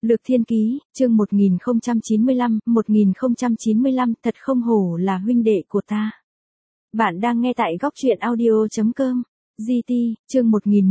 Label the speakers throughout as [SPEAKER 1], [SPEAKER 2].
[SPEAKER 1] Lược Thiên Ký, chương 1095, thật không hổ là huynh đệ của ta. Bạn đang nghe tại góc truyện audio.com. GT, chương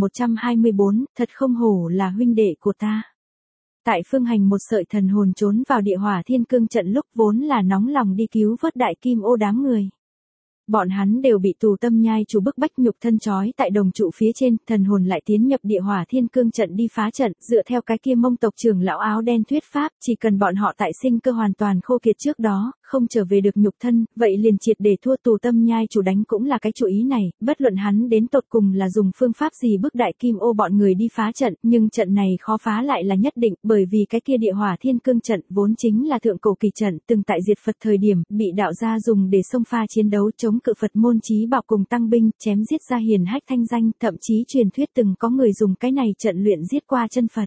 [SPEAKER 1] 1124, thật không hổ là huynh đệ của ta. Tại Phương Hành một sợi thần hồn trốn vào địa hỏa thiên cương trận lúc vốn là nóng lòng đi cứu vớt đại kim ô đám người. Bọn hắn đều bị tù tâm nhai chủ bức bách nhục thân trói tại đồng trụ phía trên, thần hồn lại tiến nhập địa hỏa thiên cương trận đi phá trận, dựa theo cái kia Mông tộc trưởng lão áo đen thuyết pháp, chỉ cần bọn họ tại sinh cơ hoàn toàn khô kiệt trước đó, không trở về được nhục thân, vậy liền triệt để thua tù tâm nhai chủ đánh cũng là cái chủ ý này, bất luận hắn đến tột cùng là dùng phương pháp gì bức đại kim ô bọn người đi phá trận, nhưng trận này khó phá lại là nhất định, bởi vì cái kia địa hỏa thiên cương trận vốn chính là thượng cổ kỳ trận, từng tại diệt Phật thời điểm, bị đạo gia dùng để xông pha chiến đấu chống cự Phật môn chí bảo cùng tăng binh, chém giết ra hiền hách thanh danh, thậm chí truyền thuyết từng có người dùng cái này trận luyện giết qua chân Phật.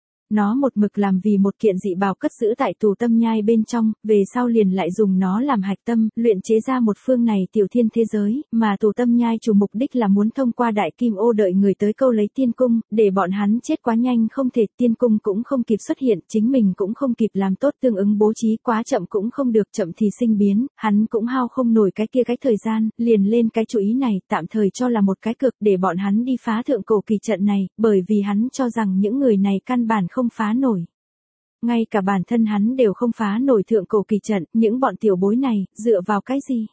[SPEAKER 1] Nó một mực làm vì một kiện dị bảo cất giữ tại tù tâm nhai bên trong, về sau liền lại dùng nó làm hạch tâm, luyện chế ra một phương này tiểu thiên thế giới, mà tù tâm nhai chủ mục đích là muốn thông qua đại kim ô đợi người tới câu lấy tiên cung, để bọn hắn chết quá nhanh không thể, tiên cung cũng không kịp xuất hiện, chính mình cũng không kịp làm tốt tương ứng bố trí, quá chậm cũng không được, chậm thì sinh biến, hắn cũng hao không nổi cái kia cái thời gian, liền lên cái chủ ý này, tạm thời cho là một cái cược để bọn hắn đi phá thượng cổ kỳ trận này, bởi vì hắn cho rằng những người này căn bản không phá nổi. Ngay cả bản thân hắn đều không phá nổi thượng cổ kỳ trận, những bọn tiểu bối này, dựa vào cái gì?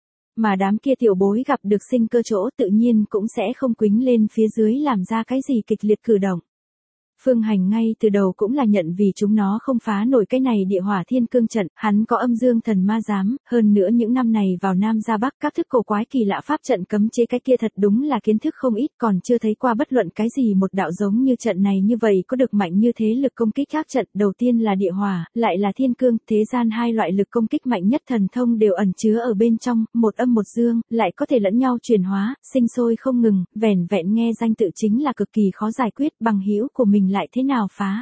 [SPEAKER 1] Mà đám kia tiểu bối gặp được sinh cơ chỗ tự nhiên cũng sẽ không quýnh lên phía dưới làm ra cái gì kịch liệt cử động. Phương Hành ngay từ đầu cũng là nhận vì chúng nó không phá nổi cái này địa hỏa thiên cương trận, hắn có âm dương thần ma giám, hơn nữa những năm này vào Nam ra Bắc các thức cổ quái kỳ lạ pháp trận cấm chế cái kia thật đúng là kiến thức không ít, còn chưa thấy qua bất luận cái gì một đạo giống như trận này như vậy có được mạnh như thế lực công kích khác trận, đầu tiên là địa hỏa, lại là thiên cương, thế gian hai loại lực công kích mạnh nhất thần thông đều ẩn chứa ở bên trong, một âm một dương, lại có thể lẫn nhau chuyển hóa, sinh sôi không ngừng, vẻn vẹn nghe danh tự chính là cực kỳ khó giải quyết, bằng hữu của mình lại thế nào phá.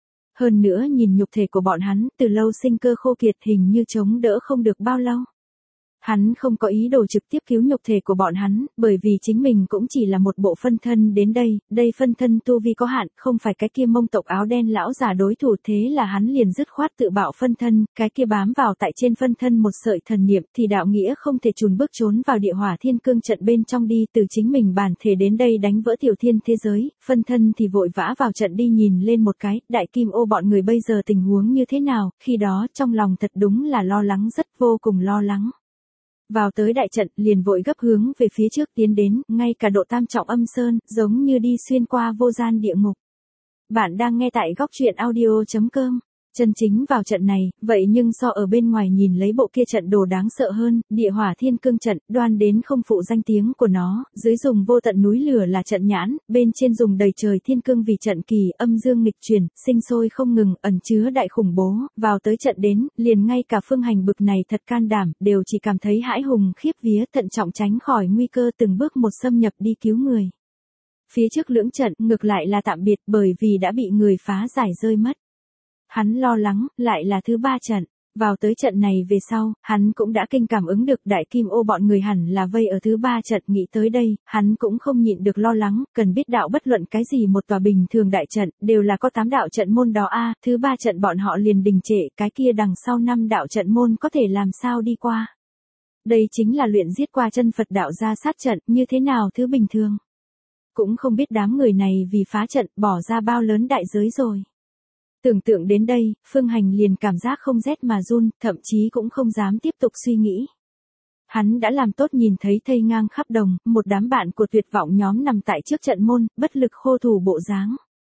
[SPEAKER 1] Hơn nữa nhìn nhục thể của bọn hắn, từ lâu sinh cơ khô kiệt, hình như chống đỡ không được bao lâu. Hắn không có ý đồ trực tiếp cứu nhục thể của bọn hắn, bởi vì chính mình cũng chỉ là một bộ phân thân đến đây phân thân tu vi có hạn, không phải cái kia Mông tộc áo đen lão giả đối thủ, thế là hắn liền dứt khoát tự bạo phân thân, cái kia bám vào tại trên phân thân một sợi thần niệm thì đạo nghĩa không thể chùn bước trốn vào địa hỏa thiên cương trận bên trong đi, từ chính mình bản thể đến đây đánh vỡ tiểu thiên thế giới, phân thân thì vội vã vào trận đi nhìn lên một cái, đại kim ô bọn người bây giờ tình huống như thế nào, khi đó trong lòng thật đúng là lo lắng, rất vô cùng lo lắng. Vào tới đại trận, liền vội gấp hướng về phía trước tiến đến, ngay cả độ tam trọng âm sơn, giống như đi xuyên qua vô gian địa ngục. Bạn đang nghe tại góc truyện audio.com. Chân chính vào trận này, vậy nhưng so ở bên ngoài nhìn lấy bộ kia trận đồ đáng sợ hơn, địa hỏa thiên cương trận, đoan đến không phụ danh tiếng của nó, dưới dùng vô tận núi lửa là trận nhãn, bên trên dùng đầy trời thiên cương vì trận kỳ, âm dương nghịch chuyển, sinh sôi không ngừng, ẩn chứa đại khủng bố, vào tới trận đến, liền ngay cả Phương Hành bực này thật can đảm, đều chỉ cảm thấy hãi hùng khiếp vía, thận trọng tránh khỏi nguy cơ từng bước một xâm nhập đi cứu người. Phía trước lưỡng trận, ngược lại là tạm biệt, bởi vì đã bị người phá giải rơi mất. Hắn lo lắng, lại là thứ ba trận. Vào tới trận này về sau, hắn cũng đã kinh cảm ứng được đại kim ô bọn người hẳn là vây ở thứ ba trận, nghĩ tới đây, hắn cũng không nhịn được lo lắng, cần biết đạo bất luận cái gì một tòa bình thường đại trận, đều là có 8 đạo trận môn đó a, thứ ba trận bọn họ liền đình trệ, cái kia đằng sau 5 đạo trận môn có thể làm sao đi qua. Đây chính là luyện giết qua chân Phật đạo ra sát trận, như thế nào thứ bình thường. Cũng không biết đám người này vì phá trận, bỏ ra bao lớn đại giới rồi. Tưởng tượng đến đây, Phương Hành liền cảm giác không rét mà run, thậm chí cũng không dám tiếp tục suy nghĩ. Hắn đã làm tốt nhìn thấy thây ngang khắp đồng, một đám bạn của tuyệt vọng nhóm nằm tại trước trận môn, bất lực khô thủ bộ dáng.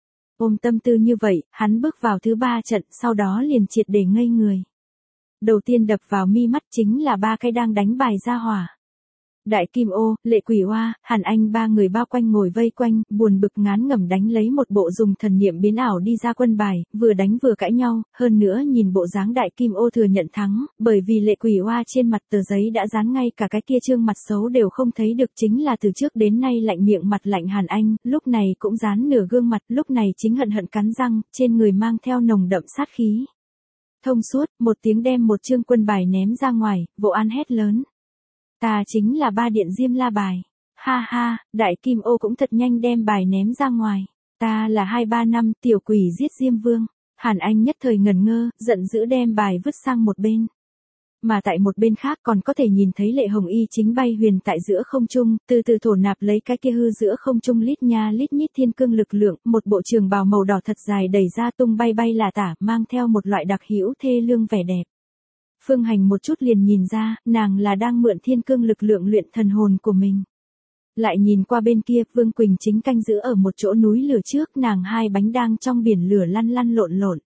[SPEAKER 1] Ôm tâm tư như vậy, hắn bước vào thứ ba trận, sau đó liền triệt để ngây người. Đầu tiên đập vào mi mắt chính là 3 cái đang đánh bài ra hỏa. Đại Kim Ô, Lệ Quỷ Oa, Hàn Anh 3 người bao quanh ngồi vây quanh, buồn bực ngán ngẩm đánh lấy một bộ dùng thần niệm biến ảo đi ra quân bài, vừa đánh vừa cãi nhau, hơn nữa nhìn bộ dáng Đại Kim Ô thừa nhận thắng, bởi vì Lệ Quỷ Oa trên mặt tờ giấy đã dán ngay cả cái kia trương mặt xấu đều không thấy được, chính là từ trước đến nay lạnh miệng mặt lạnh Hàn Anh, lúc này cũng dán nửa gương mặt, lúc này chính hận hận cắn răng, trên người mang theo nồng đậm sát khí. Thông suốt, một tiếng đem một trương quân bài ném ra ngoài, Vô An hét lớn. Ta chính là Ba Điện Diêm La bài. Ha ha, Đại Kim Ô cũng thật nhanh đem bài ném ra ngoài. Ta là 235 tiểu quỷ giết Diêm Vương. Hàn Anh nhất thời ngần ngơ, giận dữ đem bài vứt sang một bên. Mà tại một bên khác còn có thể nhìn thấy Lệ Hồng Y chính bay huyền tại giữa không trung, từ từ thổ nạp lấy cái kia hư giữa không trung lít nha lít nhít thiên cương lực lượng, một bộ trường bào màu đỏ thật dài đẩy ra tung bay bay là tả, mang theo một loại đặc hữu thê lương vẻ đẹp. Phương Hành một chút liền nhìn ra, nàng là đang mượn thiên cương lực lượng luyện thần hồn của mình. Lại nhìn qua bên kia, Vương Quỳnh chính canh giữ ở một chỗ núi lửa trước, nàng hai bánh đang trong biển lửa lăn lăn lộn lộn.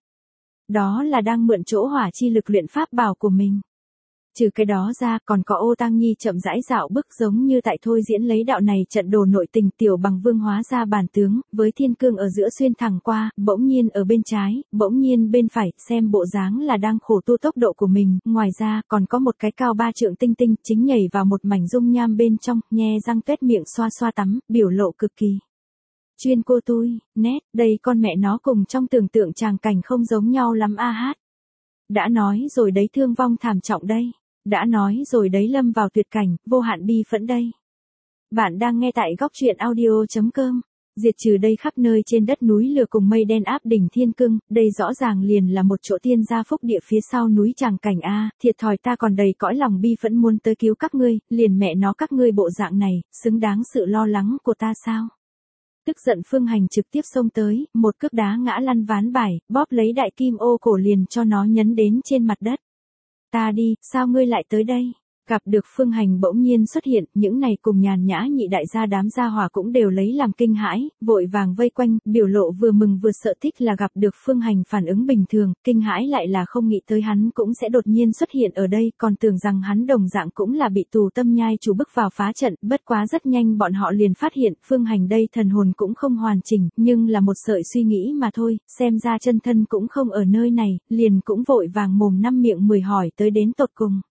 [SPEAKER 1] Đó là đang mượn chỗ hỏa chi lực luyện pháp bảo của mình. Trừ cái đó ra còn có Ô Tang Nhi chậm rãi dạo bước giống như tại thôi diễn lấy đạo này trận đồ nội tình tiểu bằng vương hóa ra bản tướng, với thiên cương ở giữa xuyên thẳng qua, bỗng nhiên ở bên trái, bỗng nhiên bên phải, xem bộ dáng là đang khổ tu tốc độ của mình, ngoài ra còn có một cái cao 3 trượng tinh tinh chính nhảy vào một mảnh dung nham bên trong, nhe răng tuét miệng xoa xoa tắm, biểu lộ cực kỳ. Chuyên cô tôi, nét, đây con mẹ nó cùng trong tưởng tượng tràng cảnh không giống nhau lắm a hát. Đã nói rồi đấy thương vong thảm trọng đây. Đã nói rồi đấy lâm vào tuyệt cảnh, vô hạn bi phẫn đây. Bạn đang nghe tại góc truyện audio.com. Diệt trừ đây khắp nơi trên đất núi lửa cùng mây đen áp đỉnh thiên cương, đây rõ ràng liền là một chỗ tiên gia phúc địa phía sau núi tràng cảnh a, thiệt thòi ta còn đầy cõi lòng bi phẫn muốn tới cứu các ngươi, liền mẹ nó các ngươi bộ dạng này, xứng đáng sự lo lắng của ta sao? Tức giận Phương Hành trực tiếp xông tới, một cước đá ngã lăn ván bài, bóp lấy đại kim ô cổ liền cho nó nhấn đến trên mặt đất. Ta đi, sao ngươi lại tới đây? Gặp được Phương Hành bỗng nhiên xuất hiện, những này cùng Nhàn Nhã nhị đại gia đám gia hỏa cũng đều lấy làm kinh hãi, vội vàng vây quanh, biểu lộ vừa mừng vừa sợ thích là gặp được Phương Hành phản ứng bình thường, kinh hãi lại là không nghĩ tới hắn cũng sẽ đột nhiên xuất hiện ở đây, còn tưởng rằng hắn đồng dạng cũng là bị tù tâm nhai chủ bức vào phá trận, bất quá rất nhanh bọn họ liền phát hiện, Phương Hành đây thần hồn cũng không hoàn chỉnh, nhưng là một sợi suy nghĩ mà thôi, xem ra chân thân cũng không ở nơi này, liền cũng vội vàng mồm năm miệng 10 hỏi tới đến tột cùng.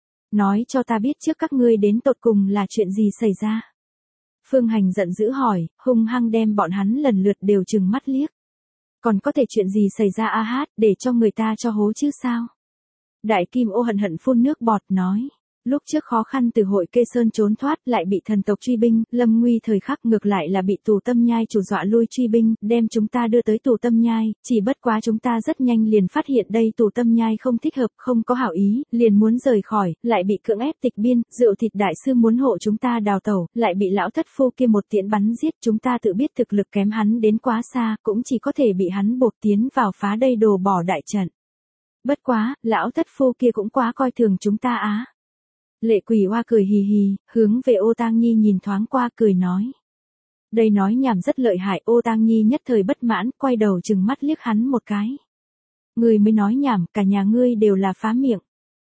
[SPEAKER 1] Nói cho ta biết trước các ngươi đến tột cùng là chuyện gì xảy ra. Phương Hành giận dữ hỏi, hung hăng đem bọn hắn lần lượt đều trừng mắt liếc. Còn có thể chuyện gì xảy ra a hát, để cho người ta cho hố chứ sao? Đại Kim Ô hận hận phun nước bọt nói. Lúc trước khó khăn từ hội Kê Sơn trốn thoát lại bị thần tộc truy binh, lâm nguy thời khắc ngược lại là bị tù tâm nhai chủ dọa lui truy binh, đem chúng ta đưa tới tù tâm nhai, chỉ bất quá chúng ta rất nhanh liền phát hiện đây tù tâm nhai không thích hợp, không có hảo ý, liền muốn rời khỏi, lại bị cưỡng ép tịch biên, Rượu Thịt đại sư muốn hộ chúng ta đào tẩu, lại bị lão thất phu kia một tiễn bắn giết, chúng ta tự biết thực lực kém hắn đến quá xa, cũng chỉ có thể bị hắn buộc tiến vào phá đây đồ bỏ đại trận. Bất quá, lão thất phu kia cũng quá coi thường chúng ta á. Lệ Quỷ Oa cười hì hì, hướng về Ô Tang Nhi nhìn thoáng qua cười nói. Đây nói nhảm rất lợi hại, Ô Tang Nhi nhất thời bất mãn, quay đầu trừng mắt liếc hắn một cái. Ngươi mới nói nhảm, cả nhà ngươi đều là phá miệng.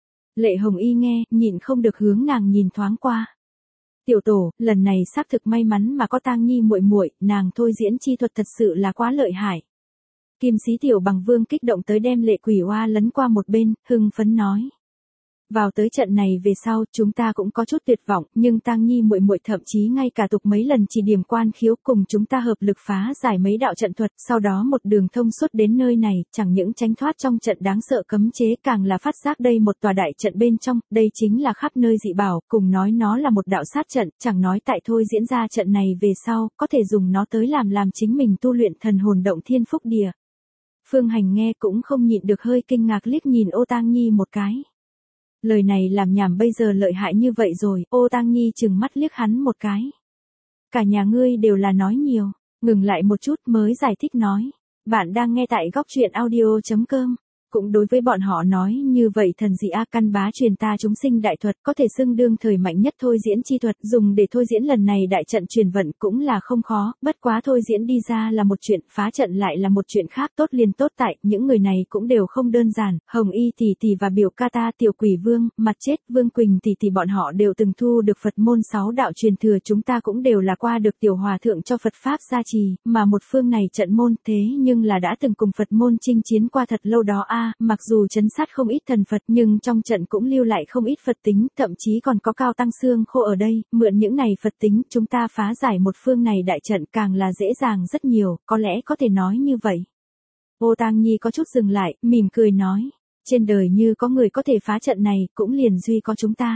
[SPEAKER 1] Lệ Hồng Y nghe, nhịn không được hướng nàng nhìn thoáng qua. Tiểu tổ, lần này xác thực may mắn mà có Tang Nhi muội muội, nàng thôi diễn chi thuật thật sự là quá lợi hại. Kim Sĩ Tiểu Bằng Vương kích động tới đem Lệ Quỷ Oa lấn qua một bên, hưng phấn nói. Vào tới trận này về sau, chúng ta cũng có chút tuyệt vọng, nhưng Tang Nhi muội muội thậm chí ngay cả tục mấy lần chỉ điểm quan khiếu cùng chúng ta hợp lực phá giải mấy đạo trận thuật, sau đó một đường thông suốt đến nơi này, chẳng những tránh thoát trong trận đáng sợ cấm chế, càng là phát giác đây một tòa đại trận bên trong, đây chính là khắp nơi dị bảo, cùng nói nó là một đạo sát trận, chẳng nói tại thôi diễn ra trận này về sau, có thể dùng nó tới làm chính mình tu luyện thần hồn động thiên phúc địa. Phương Hành nghe cũng không nhịn được hơi kinh ngạc liếc nhìn Ô Tang Nhi một cái. Lời này làm nhảm bây giờ lợi hại như vậy rồi, Ô Tang Nhi trừng mắt liếc hắn một cái. Cả nhà ngươi đều là nói nhiều, ngừng lại một chút mới giải thích nói. Bạn đang nghe tại góc truyện audio.com. Cũng đối với bọn họ nói như vậy thần dị A căn bá truyền ta chúng sinh đại thuật có thể xưng đương thời mạnh nhất thôi diễn chi thuật dùng để thôi diễn lần này đại trận truyền vận cũng là không khó, bất quá thôi diễn đi ra là một chuyện, phá trận lại là một chuyện khác tốt liền tốt tại, những người này cũng đều không đơn giản, Hồng Y tỷ tỷ và biểu ca ta tiểu quỷ vương, mặt chết Vương Quỳnh tỷ tỷ bọn họ đều từng thu được Phật môn 6 đạo truyền thừa chúng ta cũng đều là qua được tiểu hòa thượng cho Phật Pháp gia trì, mà một phương này trận môn thế nhưng là đã từng cùng Phật môn chinh chiến qua thật lâu đó a. Mặc dù trấn sát không ít thần Phật nhưng trong trận cũng lưu lại không ít Phật tính, thậm chí còn có cao tăng xương khô ở đây, mượn những này Phật tính, chúng ta phá giải một phương này đại trận càng là dễ dàng rất nhiều, có lẽ có thể nói như vậy. Ô Tang Nhi có chút dừng lại, mỉm cười nói, trên đời như có người có thể phá trận này, cũng liền duy có chúng ta.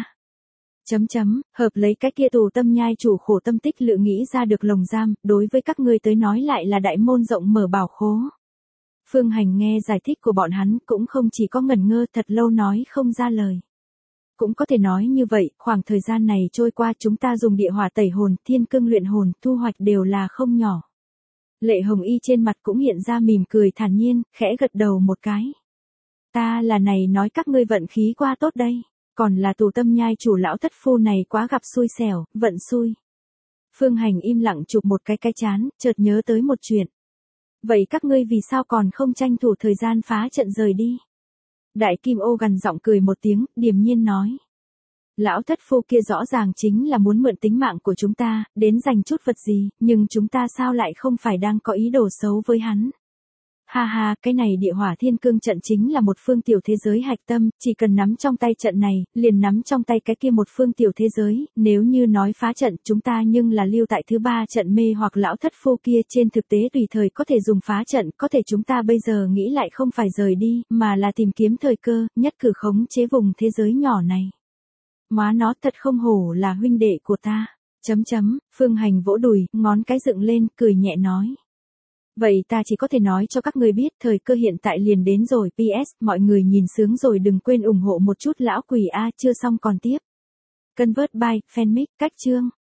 [SPEAKER 1] Hợp lấy cái kia tù tâm nhai chủ khổ tâm tích lự nghĩ ra được lồng giam, đối với các ngươi tới nói lại là đại môn rộng mở bảo khố. Phương Hành nghe giải thích của bọn hắn cũng không chỉ có ngẩn ngơ thật lâu nói không ra lời. Cũng có thể nói như vậy, khoảng thời gian này trôi qua chúng ta dùng địa hỏa tẩy hồn, thiên cương luyện hồn, thu hoạch đều là không nhỏ. Lệ Hồng Y trên mặt cũng hiện ra mỉm cười thản nhiên, khẽ gật đầu một cái. Ta là này nói các ngươi vận khí qua tốt đây, còn là tù tâm nhai chủ lão thất phu này quá gặp xui xẻo, vận xui. Phương Hành im lặng chụp một cái chán, chợt nhớ tới một chuyện. Vậy các ngươi vì sao còn không tranh thủ thời gian phá trận rời đi? Đại Kim Ô gằn giọng cười một tiếng, điềm nhiên nói. Lão thất phu kia rõ ràng chính là muốn mượn tính mạng của chúng ta, đến giành chút vật gì, nhưng chúng ta sao lại không phải đang có ý đồ xấu với hắn. Ha ha, cái này địa hỏa thiên cương trận chính là một phương tiểu thế giới hạch tâm, chỉ cần nắm trong tay trận này, liền nắm trong tay cái kia một phương tiểu thế giới, nếu như nói phá trận chúng ta nhưng là lưu tại thứ ba trận mê hoặc lão thất phu kia trên thực tế tùy thời có thể dùng phá trận, có thể chúng ta bây giờ nghĩ lại không phải rời đi, mà là tìm kiếm thời cơ, nhất cử khống chế vùng thế giới nhỏ này. Má nó thật không hổ là huynh đệ của ta. Phương Hành vỗ đùi, ngón cái dựng lên, cười nhẹ nói. Vậy ta chỉ có thể nói cho các người biết thời cơ hiện tại liền đến rồi. PS, mọi người nhìn sướng rồi đừng quên ủng hộ một chút lão quỷ A chưa xong còn tiếp. Convert by, fanmic, cách chương.